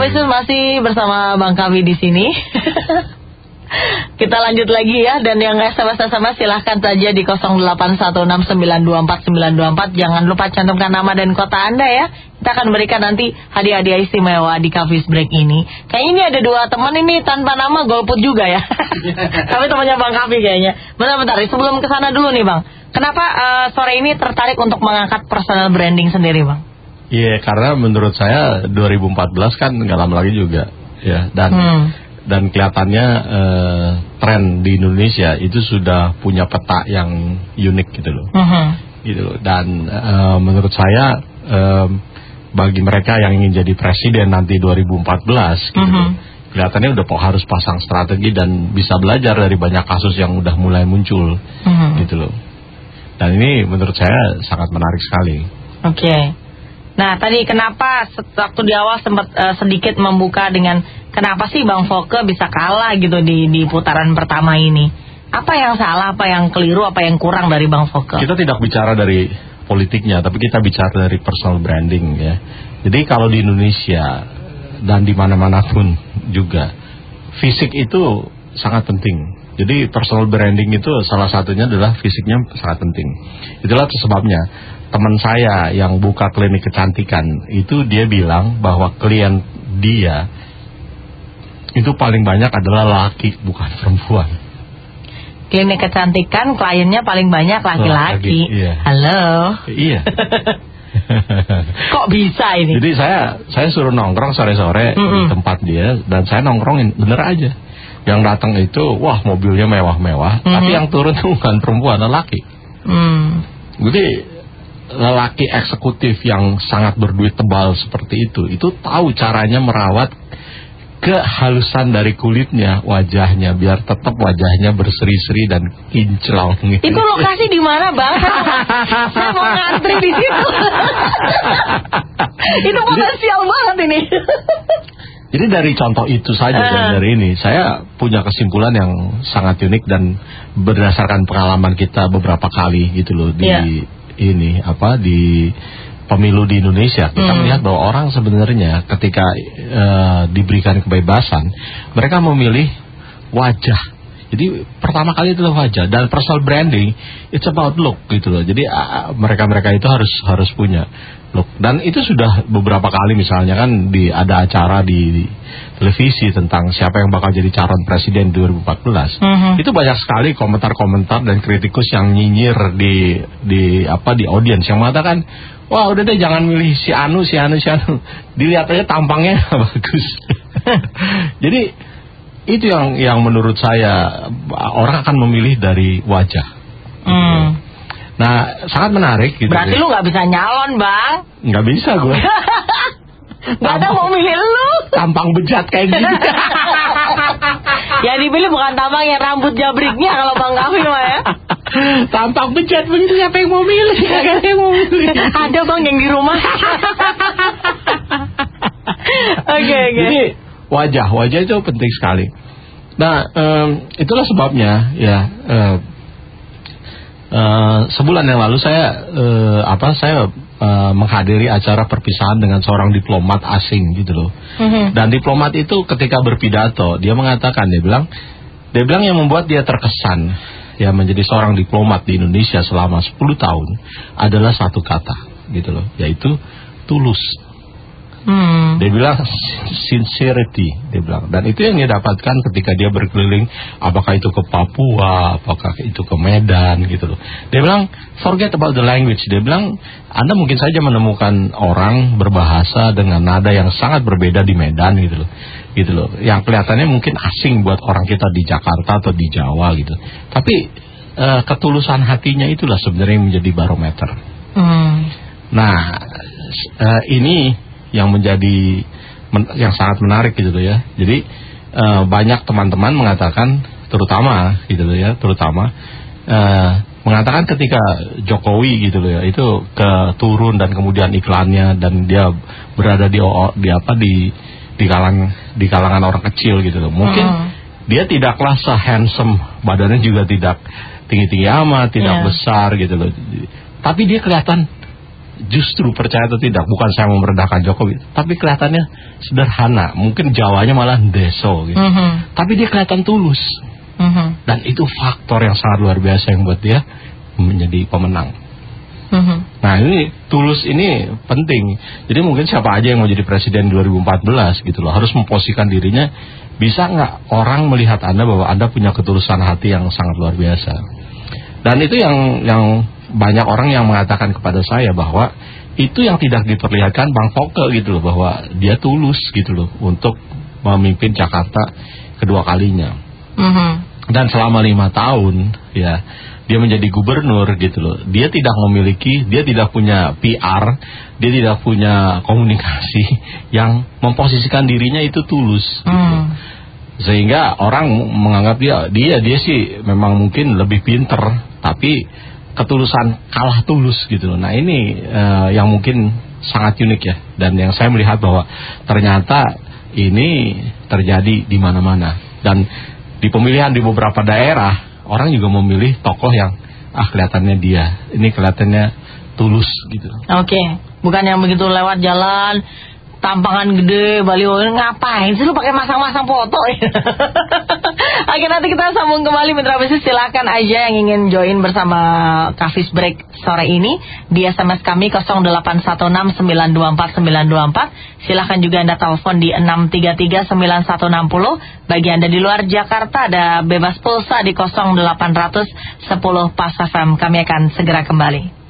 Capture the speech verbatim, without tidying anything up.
Wisnu masih bersama Bang Kavi di sini. Kita lanjut lagi ya, dan yang S M S-S M S silahkan saja di nol delapan satu enam sembilan dua empat sembilan dua empat. Jangan lupa cantumkan nama dan kota Anda ya. Kita akan berikan nanti hadiah-hadiah istimewa di Kavi's Break ini. Kayaknya ini ada dua teman ini tanpa nama golput juga ya. Tapi temannya Bang Kavi kayaknya. Bentar-bentar, sebelum kesana dulu nih Bang. Kenapa uh, sore ini tertarik untuk mengangkat personal branding sendiri Bang? Iya, yeah, karena menurut saya dua ribu empat belas kan nggak lama lagi juga ya, dan hmm. dan kelihatannya uh, tren di Indonesia itu sudah punya peta yang unik gitu loh, uh-huh. gitu loh. Dan uh, menurut saya uh, bagi mereka yang ingin jadi presiden nanti dua ribu empat belas gitu uh-huh. loh, kelihatannya udah harus pasang strategi dan bisa belajar dari banyak kasus yang udah mulai muncul, uh-huh. gitu loh. Dan ini menurut saya sangat menarik sekali. Oke. Okay. Nah tadi kenapa waktu di awal sempat uh, sedikit membuka dengan kenapa sih Bang Foke bisa kalah gitu di di putaran pertama ini? Apa yang salah, apa yang keliru, apa yang kurang dari Bang Foke? Kita tidak bicara dari politiknya, tapi kita bicara dari personal branding ya. Jadi kalau di Indonesia dan di mana-mana pun juga, fisik itu sangat penting. Jadi personal branding itu salah satunya adalah fisiknya sangat penting. Itulah sebabnya teman saya yang buka klinik kecantikan itu dia bilang bahwa klien dia itu paling banyak adalah laki, bukan perempuan. Klinik kecantikan kliennya paling banyak laki-laki. Laki, iya. Halo. Iya. Kok bisa ini? Jadi saya saya suruh nongkrong sore-sore mm-hmm. di tempat dia, dan saya nongkrongin bener aja. Yang datang itu wah mobilnya mewah-mewah, mm-hmm. tapi yang turun tuh bukan perempuan, lelaki. Mm. Jadi lelaki eksekutif yang sangat berduit tebal seperti itu, itu tahu caranya merawat kehalusan dari kulitnya, wajahnya, biar tetap wajahnya berseri-seri dan kinclong. Itu lokasi di mana Bang? Saya mau ngantri di situ. Itu potensial banget ini. Jadi dari contoh itu saja uh. dari ini, saya punya kesimpulan yang sangat unik dan berdasarkan pengalaman kita beberapa kali gitu loh di yeah. ini apa di pemilu di Indonesia. Kita hmm. melihat bahwa orang sebenarnya ketika uh, diberikan kebebasan, mereka memilih wajah. Jadi pertama kali itu wajah, dan personal branding it's about look gitu loh. Jadi uh, mereka-mereka itu harus harus punya look. Dan itu sudah beberapa kali misalnya kan di ada acara di, di televisi tentang siapa yang bakal jadi calon presiden dua ribu empat belas. Mm-hmm. Itu banyak sekali komentar-komentar dan kritikus yang nyinyir di di apa di audiens yang mengatakan, wah udah deh jangan milih si Anu, si Anu, si Anu. Dilihat aja tampangnya bagus. Jadi itu yang yang menurut saya orang akan memilih dari wajah. Hmm. Nah sangat menarik. Gitu. Berarti lu nggak bisa nyalon Bang? Nggak bisa gue. Nggak ada mau milih lu. Tampang bejat kayak gini. Ya dipilih bukan tampang yang rambut jabriknya kalau Bang Kavi mah ya. Tampang bejat begitu, siapa yang mau milih? Siapa yang mau milih? Ada Bang yang di rumah. Oke okay, oke. Okay. Jadi wajah, wajah itu penting sekali. Nah, um, itulah sebabnya ya. Uh, uh, sebulan yang lalu saya uh, apa saya uh, menghadiri acara perpisahan dengan seorang diplomat asing gitu loh. Mm-hmm. Dan diplomat itu ketika berpidato dia mengatakan dia bilang dia bilang yang membuat dia terkesan ya menjadi seorang diplomat di Indonesia selama sepuluh tahun adalah satu kata gitu loh, yaitu tulus. Hmm. Dia bilang sincerity, dia bilang, dan itu yang dia dapatkan ketika dia berkeliling, apakah itu ke Papua, apakah itu ke Medan gitu loh. Dia bilang forget about the language. Dia bilang Anda mungkin saja menemukan orang berbahasa dengan nada yang sangat berbeda di Medan gitu loh, gitu loh, yang kelihatannya mungkin asing buat orang kita di Jakarta atau di Jawa gitu. Tapi uh, ketulusan hatinya itulah sebenarnya yang menjadi barometer. Hmm. Nah uh, ini yang menjadi men, yang sangat menarik gitu loh ya. Jadi e, banyak teman-teman mengatakan terutama gitu loh ya, terutama e, mengatakan ketika Jokowi gitu loh ya, itu ke turun dan kemudian iklannya dan dia berada di di apa di di kalangan di kalangan orang kecil gitu loh. Mungkin hmm. dia tidaklah se-handsome, badannya juga tidak tinggi-tinggi amat, tidak yeah. besar gitu loh. Tapi dia kelihatan justru percaya atau tidak, bukan saya memerdahkan Jokowi, tapi kelihatannya sederhana, mungkin Jawanya malah deso gitu. Mm-hmm. Tapi dia kelihatan tulus. Mm-hmm. Dan itu faktor yang sangat luar biasa yang buat dia menjadi pemenang. Mm-hmm. Nah ini tulus ini penting. Jadi mungkin siapa aja yang mau jadi presiden dua ribu empat belas gitu loh, harus memposisikan dirinya. Bisa nggak orang melihat Anda bahwa Anda punya ketulusan hati yang sangat luar biasa. Dan itu yang yang banyak orang yang mengatakan kepada saya bahwa itu yang tidak diperlihatkan Bang Foke gitu loh, bahwa dia tulus gitu loh untuk memimpin Jakarta kedua kalinya. Mm-hmm. Dan selama lima tahun ya dia menjadi gubernur gitu loh, dia tidak memiliki, dia tidak punya P R, dia tidak punya komunikasi yang memposisikan dirinya itu tulus gitu mm. loh. Sehingga orang menganggap dia dia dia sih memang mungkin lebih pinter, tapi ketulusan kalah tulus gitu. Nah ini uh, yang mungkin sangat unik ya, dan yang saya melihat bahwa ternyata ini terjadi di mana-mana. Dan di pemilihan di beberapa daerah orang juga memilih tokoh yang ah kelihatannya dia, ini kelihatannya tulus gitu. Oke, okay. Bukan yang begitu lewat jalan tampangan gede, baliho, ngapain sih lu pakai masang-masang foto ya? Oke, nanti kita sambung kembali mitra bisnis. Silakan aja yang ingin join bersama Coffee Break sore ini di S M S kami nol delapan satu enam sembilan dua empat sembilan dua empat. Silakan juga Anda telepon di enam tiga tiga sembilan satu enam nol. Bagi Anda di luar Jakarta ada bebas pulsa di nol delapan nol nol satu nol Pas F M. Kami akan segera kembali.